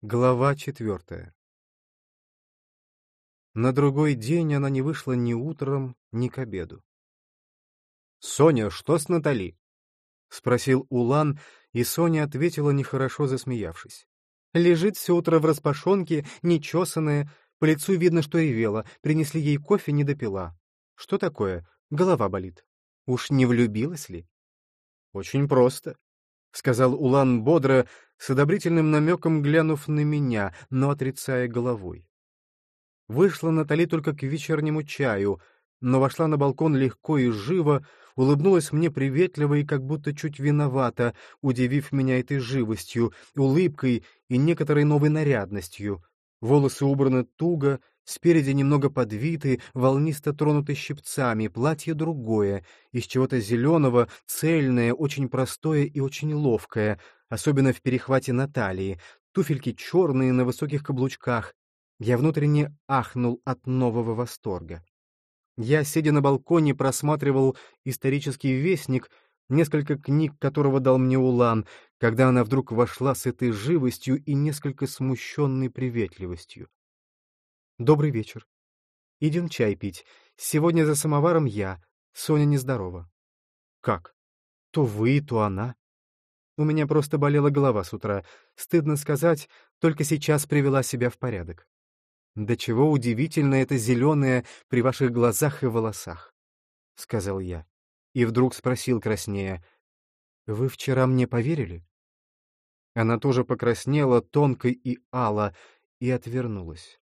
Глава 4. На другой день она не вышла ни утром, ни к обеду. «Соня, что с Натали?» — спросил Улан, и Соня ответила, нехорошо засмеявшись. «Лежит все утро в распашонке, нечесанная, по лицу видно, что ревела, принесли ей кофе, не допила. Что такое? Голова болит. Уж не влюбилась ли?» «Очень просто», — сказал Улан бодро, с одобрительным намеком глянув на меня, но отрицая головой. Вышла Натали только к вечернему чаю, но вошла на балкон легко и живо, улыбнулась мне приветливо и как будто чуть виновата, удивив меня этой живостью, улыбкой и некоторой новой нарядностью. Волосы убраны туго, спереди немного подвиты, волнисто тронуты щипцами, платье другое, из чего-то зеленого, цельное, очень простое и очень ловкое, особенно в перехвате на талии, туфельки черные на высоких каблучках. Я внутренне ахнул от нового восторга. Я, сидя на балконе, просматривал исторический вестник, несколько книг которого дал мне Улан, когда она вдруг вошла с этой живостью и несколько смущенной приветливостью. «Добрый вечер. Идем чай пить. Сегодня за самоваром я. Соня нездорова». «Как? То вы, то она». «У меня просто болела голова с утра. Стыдно сказать, только сейчас привела себя в порядок». «Да чего удивительно это зеленое при ваших глазах и волосах», — сказал я. И вдруг спросил краснея: «Вы вчера мне поверили?» Она тоже покраснела тонко и ало и отвернулась.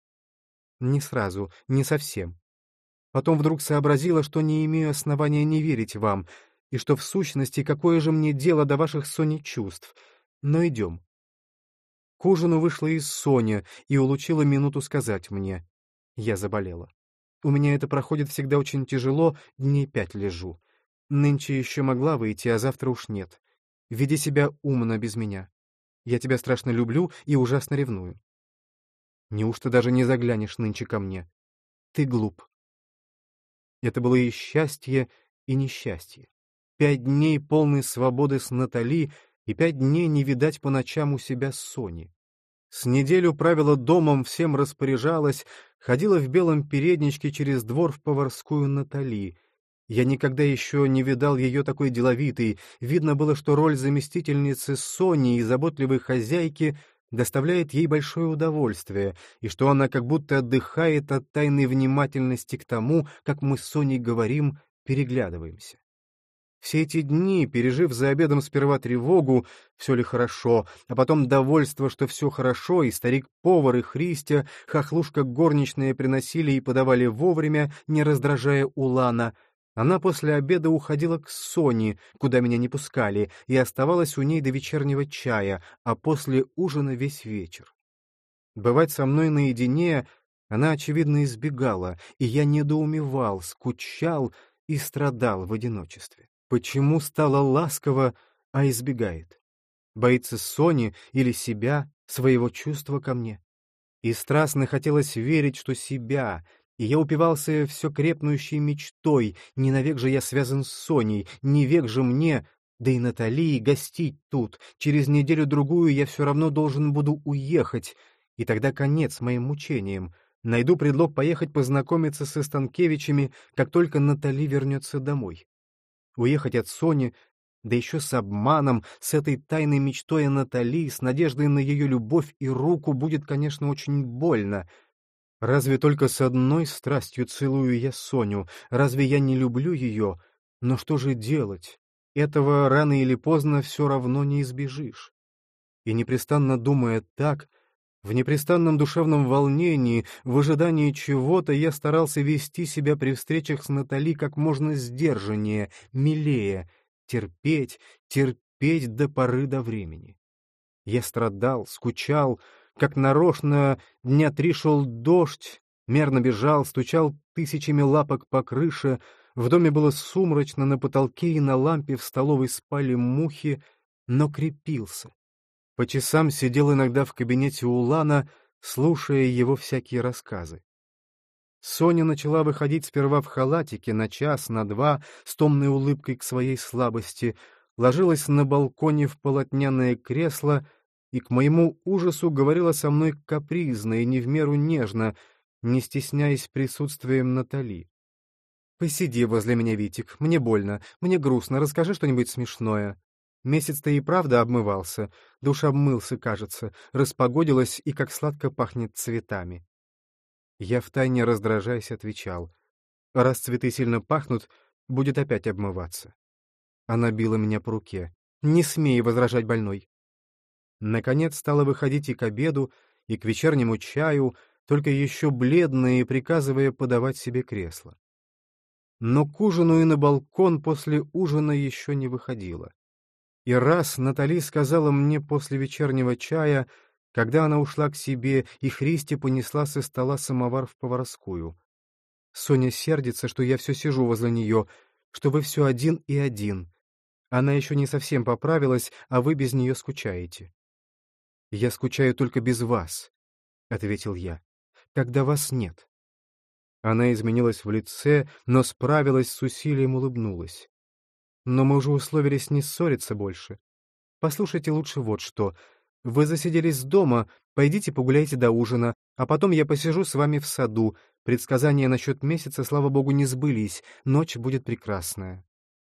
Не сразу, не совсем. Потом вдруг сообразила, что не имею основания не верить вам, и что в сущности какое же мне дело до ваших Сони чувств. Но идем. К ужину вышла из Соня и улучила минуту сказать мне: «Я заболела. У меня это проходит всегда очень тяжело, дней 5 лежу. Нынче еще могла выйти, а завтра уж нет. Веди себя умно без меня. Я тебя страшно люблю и ужасно ревную. Неужто даже не заглянешь нынче ко мне? Ты глуп». Это было и счастье, и несчастье. 5 дней полной свободы с Натали и 5 дней не видать по ночам у себя с Соней. С неделю правила домом, всем распоряжалась, ходила в белом передничке через двор в поварскую Натали. Я никогда еще не видал ее такой деловитой. Видно было, что роль заместительницы Сони и заботливой хозяйки доставляет ей большое удовольствие, и что она как будто отдыхает от тайной внимательности к тому, как мы с Соней говорим, переглядываемся. Все эти дни, пережив за обедом сперва тревогу, все ли хорошо, а потом довольство, что все хорошо, и старик-повар, и Христя, хохлушка горничная приносили и подавали вовремя, не раздражая Улана, она после обеда уходила к Соне, куда меня не пускали, и оставалась у ней до вечернего чая, а после ужина весь вечер. Бывать со мной наедине она, очевидно, избегала, и я недоумевал, скучал и страдал в одиночестве. Почему стала ласково, а избегает? Боится Сони или себя, своего чувства ко мне? И страстно хотелось верить, что себя, и я упивался все крепнущей мечтой, не навек же я связан с Соней, не век же мне, да и Натали, гостить тут, через неделю-другую я все равно должен буду уехать, и тогда конец моим мучениям. Найду предлог поехать познакомиться со Станкевичами, как только Натали вернется домой. Уехать от Сони, да еще с обманом, с этой тайной мечтой о Натали, с надеждой на ее любовь и руку будет, конечно, очень больно. Разве только с одной страстью целую я Соню, разве я не люблю ее? Но что же делать? Этого рано или поздно все равно не избежишь. И непрестанно думая так, в непрестанном душевном волнении, в ожидании чего-то я старался вести себя при встречах с Натали как можно сдержаннее, милее, терпеть, терпеть до поры до времени. Я страдал, скучал, как нарочно дня 3 шел дождь, мерно бежал, стучал тысячами лапок по крыше, в доме было сумрачно, на потолке и на лампе в столовой спали мухи, но крепился. По часам сидел иногда в кабинете Улана, слушая его всякие рассказы. Соня начала выходить сперва в халатике на час, на два, с томной улыбкой к своей слабости, ложилась на балконе в полотняное кресло и к моему ужасу говорила со мной капризно и не в меру нежно, не стесняясь присутствием Натали. «Посиди возле меня, Витик, мне больно, мне грустно, расскажи что-нибудь смешное». Месяц-то и правда обмывался, душ обмылся, кажется, распогодилось и как сладко пахнет цветами. Я втайне раздражаясь отвечал: «Раз цветы сильно пахнут, будет опять обмываться». Она била меня по руке: «Не смей возражать, больной». Наконец стала выходить и к обеду, и к вечернему чаю, только еще бледная и приказывая подавать себе кресло. Но к ужину и на балкон после ужина еще не выходила. И раз Натали сказала мне после вечернего чая, когда она ушла к себе, и Христи понесла со стола самовар в поварскую: «Соня сердится, что я все сижу возле нее, что вы все один и один. Она еще не совсем поправилась, а вы без нее скучаете». «Я скучаю только без вас», — ответил я, — «когда вас нет». Она изменилась в лице, но справилась с усилием, улыбнулась. «Но мы уже условились не ссориться больше. Послушайте лучше вот что. Вы засиделись дома, пойдите погуляйте до ужина, а потом я посижу с вами в саду. Предсказания насчет месяца, слава богу, не сбылись, ночь будет прекрасная».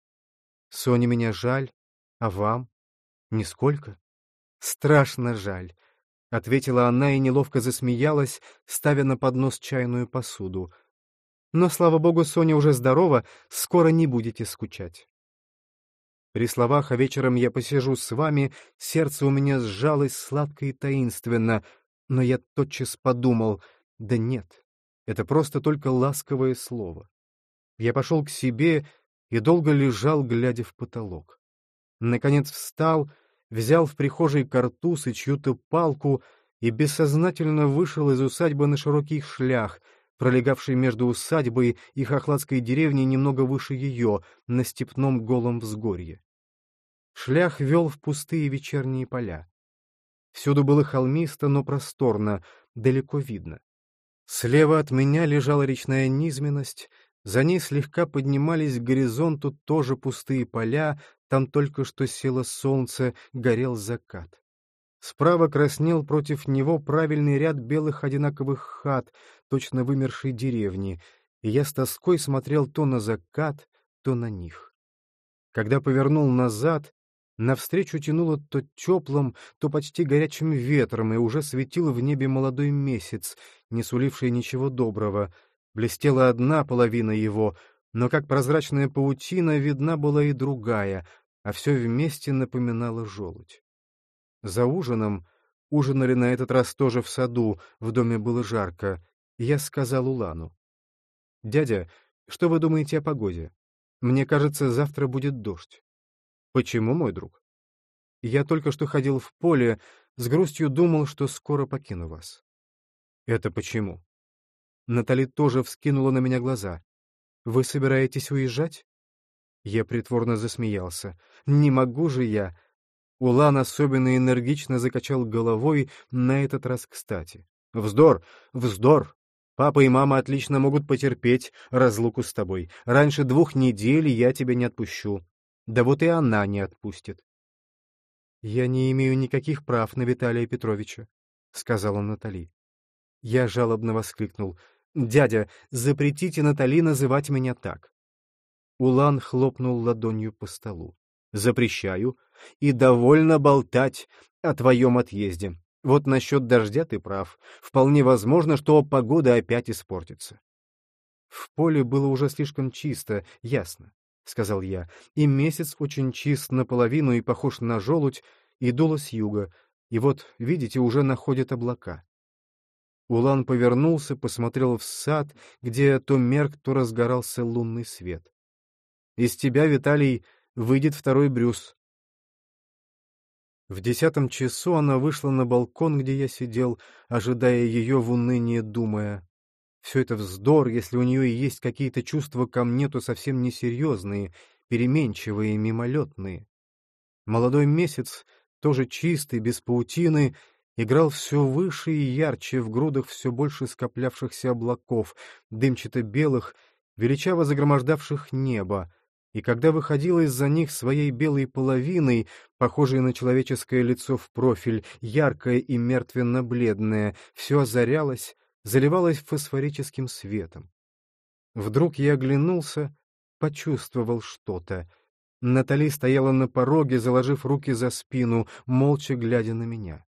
«Соне меня жаль, а вам? Нисколько?» «Страшно жаль», — ответила она и неловко засмеялась, ставя на поднос чайную посуду. «Но, слава богу, Соня уже здорова, скоро не будете скучать». При словах «а вечером я посижу с вами» сердце у меня сжалось сладко и таинственно, но я тотчас подумал: да нет, это просто только ласковое слово. Я пошел к себе и долго лежал, глядя в потолок. Наконец встал, взял в прихожей картуз и чью-то палку и бессознательно вышел из усадьбы на широкий шлях, пролегавший между усадьбой и хохладской деревней немного выше ее, на степном голом взгорье. Шлях вел в пустые вечерние поля. Всюду было холмисто, но просторно, далеко видно. Слева от меня лежала речная низменность, за ней слегка поднимались к горизонту тоже пустые поля, там только что село солнце, горел закат. Справа краснел против него правильный ряд белых одинаковых хат, точно вымершей деревни, и я с тоской смотрел то на закат, то на них. Когда повернул назад, навстречу тянуло то теплым, то почти горячим ветром, и уже светил в небе молодой месяц, не суливший ничего доброго. Блестела одна половина его, но как прозрачная паутина видна была и другая, а все вместе напоминало желудь. За ужином, ужинали на этот раз тоже в саду, в доме было жарко, я сказал Улану: «Дядя, что вы думаете о погоде? Мне кажется, завтра будет дождь». «Почему, мой друг?» «Я только что ходил в поле, с грустью думал, что скоро покину вас». «Это почему?» Натали тоже вскинула на меня глаза. «Вы собираетесь уезжать?» Я притворно засмеялся. «Не могу же я!» Улан особенно энергично закачал головой, на этот раз кстати. «Вздор! Вздор! Папа и мама отлично могут потерпеть разлуку с тобой. Раньше 2 недель я тебя не отпущу. Да вот и она не отпустит». «Я не имею никаких прав на Виталия Петровича», — сказала Натали. Я жалобно воскликнул: «Дядя, запретите Натали называть меня так». Улан хлопнул ладонью по столу. «Запрещаю, и довольно болтать о твоем отъезде. Вот насчет дождя ты прав. Вполне возможно, что погода опять испортится». «В поле было уже слишком чисто, ясно», — сказал я, «и месяц очень чист наполовину и похож на желудь, и дуло с юга, и вот, видите, уже находят облака». Улан повернулся, посмотрел в сад, где то мерк, то разгорался лунный свет. «Из тебя, Виталий, выйдет второй Брюс». В 10 часу она вышла на балкон, где я сидел, ожидая ее в унынии, думая: все это вздор, если у нее и есть какие-то чувства ко мне, то совсем несерьезные, переменчивые, мимолетные. Молодой месяц, тоже чистый, без паутины, играл все выше и ярче в грудах все больше скоплявшихся облаков, дымчато-белых, величаво загромождавших небо, и когда выходила из-за них своей белой половиной, похожей на человеческое лицо в профиль, яркое и мертвенно-бледное, все озарялось, заливалось фосфорическим светом. Вдруг я оглянулся, почувствовал что-то. Натали стояла на пороге, заложив руки за спину, молча глядя на меня.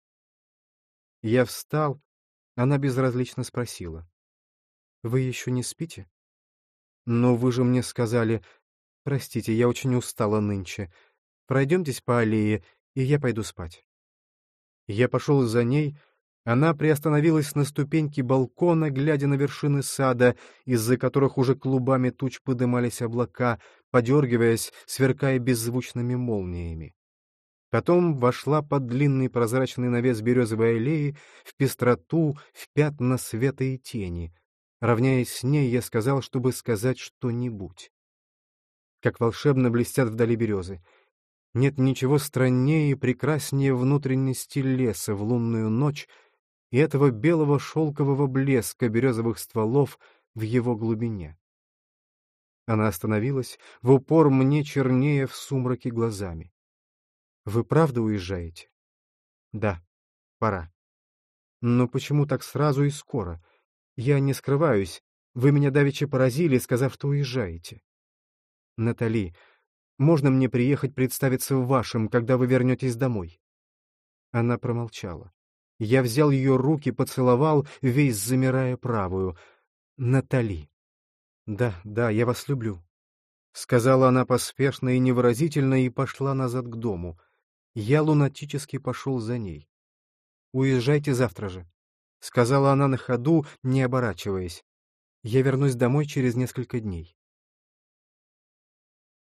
Я встал, она безразлично спросила: «Вы еще не спите?» «Но вы же мне сказали...» «Простите, я очень устала нынче. Пройдемтесь по аллее, и я пойду спать». Я пошел за ней. Она приостановилась на ступеньке балкона, глядя на вершины сада, из-за которых уже клубами туч подымались облака, подергиваясь, сверкая беззвучными молниями. Потом вошла под длинный прозрачный навес березовой аллеи в пестроту, в пятна света и тени. Равняясь с ней, я сказал, чтобы сказать что-нибудь. Как волшебно блестят вдали березы. Нет ничего страннее и прекраснее внутренности леса в лунную ночь и этого белого шелкового блеска березовых стволов в его глубине. Она остановилась, в упор мне чернее в сумраке глазами. «Вы правда уезжаете?» «Да, пора». «Но почему так сразу и скоро? Я не скрываюсь. Вы меня давеча поразили, сказав, что уезжаете». «Натали, можно мне приехать представиться в вашем, когда вы вернетесь домой?» Она промолчала. Я взял ее руки, поцеловал, весь замирая правую. «Натали». «Да, да, я вас люблю», — сказала она поспешно и невыразительно и пошла назад к дому. Я лунатически пошел за ней. «Уезжайте завтра же», — сказала она на ходу, не оборачиваясь. «Я вернусь домой через несколько дней».